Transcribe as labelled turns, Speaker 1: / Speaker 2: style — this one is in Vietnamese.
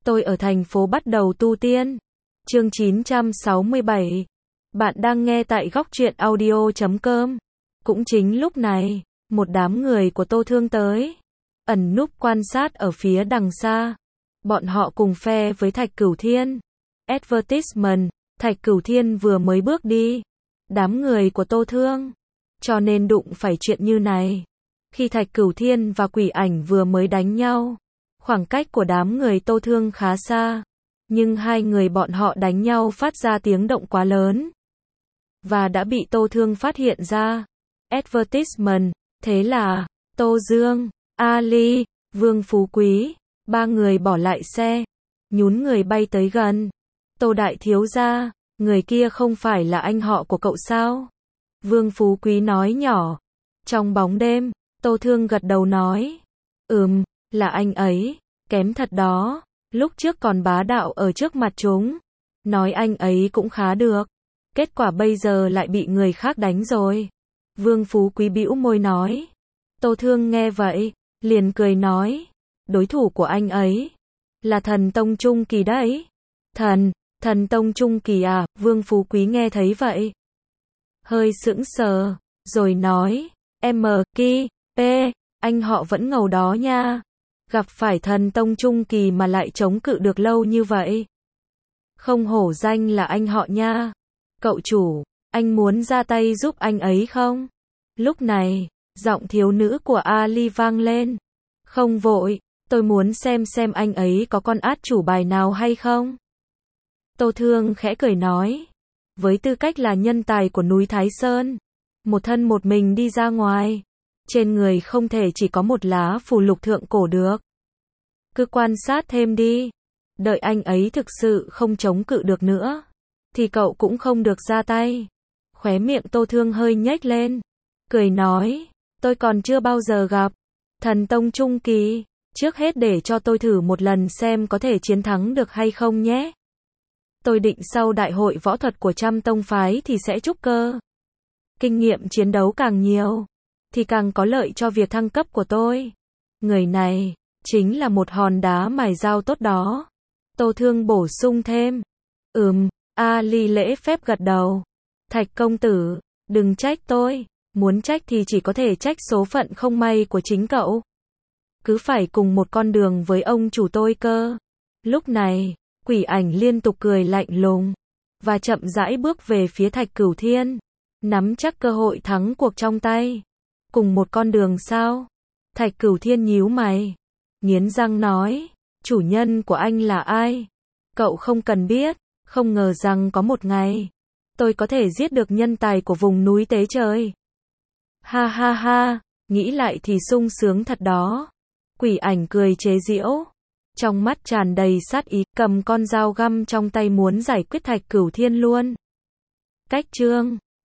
Speaker 1: Tôi ở thành phố bắt đầu tu tiên. Chương 967. Bạn đang nghe tại góc truyện audio.com. Cũng chính lúc này, một đám người của Tô Thương tới, ẩn núp quan sát ở phía đằng xa. Bọn họ cùng phe với Thạch Cửu Thiên. Advertisement, Thạch Cửu Thiên vừa mới bước đi. Đám người của Tô Thương, cho nên đụng phải chuyện như này. Khi Thạch Cửu Thiên và Quỷ Ảnh vừa mới đánh nhau, khoảng cách của đám người Tô Thương khá xa, nhưng hai người bọn họ đánh nhau phát ra tiếng động quá lớn, và đã bị Tô Thương phát hiện ra. Advertisement, thế là, Tô Dương, Ali, Vương Phú Quý, ba người bỏ lại xe, nhún người bay tới gần. Tô đại thiếu gia, người kia không phải là anh họ của cậu sao? Vương Phú Quý nói nhỏ. Trong bóng đêm, Tô Thương gật đầu nói, là anh ấy, kém thật đó, lúc trước còn bá đạo ở trước mặt chúng, nói anh ấy cũng khá được, kết quả bây giờ lại bị người khác đánh rồi. Vương Phú Quý bĩu môi nói. Tô Thương nghe vậy, liền cười nói, đối thủ của anh ấy là thần tông trung kỳ đấy. Thần tông trung kỳ à? Vương Phú Quý nghe thấy vậy, hơi sững sờ, rồi nói, anh họ vẫn ngầu đó nha. Gặp phải thần tông trung kỳ mà lại chống cự được lâu như vậy. Không hổ danh là anh họ nha. Cậu chủ, anh muốn ra tay giúp anh ấy không? Lúc này, giọng thiếu nữ của Ali vang lên. Không vội, tôi muốn xem anh ấy có con át chủ bài nào hay không? Tô Thương khẽ cười nói. Với tư cách là nhân tài của núi Thái Sơn, một thân một mình đi ra ngoài, trên người không thể chỉ có một lá phù lục thượng cổ được. Cứ quan sát thêm đi, đợi anh ấy thực sự không chống cự được nữa, thì cậu cũng không được ra tay. Khóe miệng Tô Thương hơi nhếch lên, cười nói, tôi còn chưa bao giờ gặp thần tông trung kỳ, trước hết để cho tôi thử một lần xem có thể chiến thắng được hay không nhé. Tôi định sau đại hội võ thuật của Trăm Tông Phái thì sẽ trúc cơ. Kinh nghiệm chiến đấu càng nhiều, thì càng có lợi cho việc thăng cấp của tôi. Người này, chính là một hòn đá mài dao tốt đó. Tô Thương bổ sung thêm. Ali lễ phép gật đầu. Thạch công tử, đừng trách tôi, muốn trách thì chỉ có thể trách số phận không may của chính cậu. Cứ phải cùng một con đường với ông chủ tôi cơ. Lúc này, Quỷ Ảnh liên tục cười lạnh lùng, và chậm rãi bước về phía Thạch Cửu Thiên, nắm chắc cơ hội thắng cuộc trong tay. Cùng một con đường sao? Thạch Cửu Thiên nhíu mày, nghiến răng nói, chủ nhân của anh là ai? Cậu không cần biết, không ngờ rằng có một ngày, tôi có thể giết được nhân tài của vùng núi Tế Trời. Ha ha ha, nghĩ lại thì sung sướng thật đó. Quỷ Ảnh cười chế giễu, trong mắt tràn đầy sát ý, cầm con dao găm trong tay muốn giải quyết Thạch Cửu Thiên luôn. Cách chương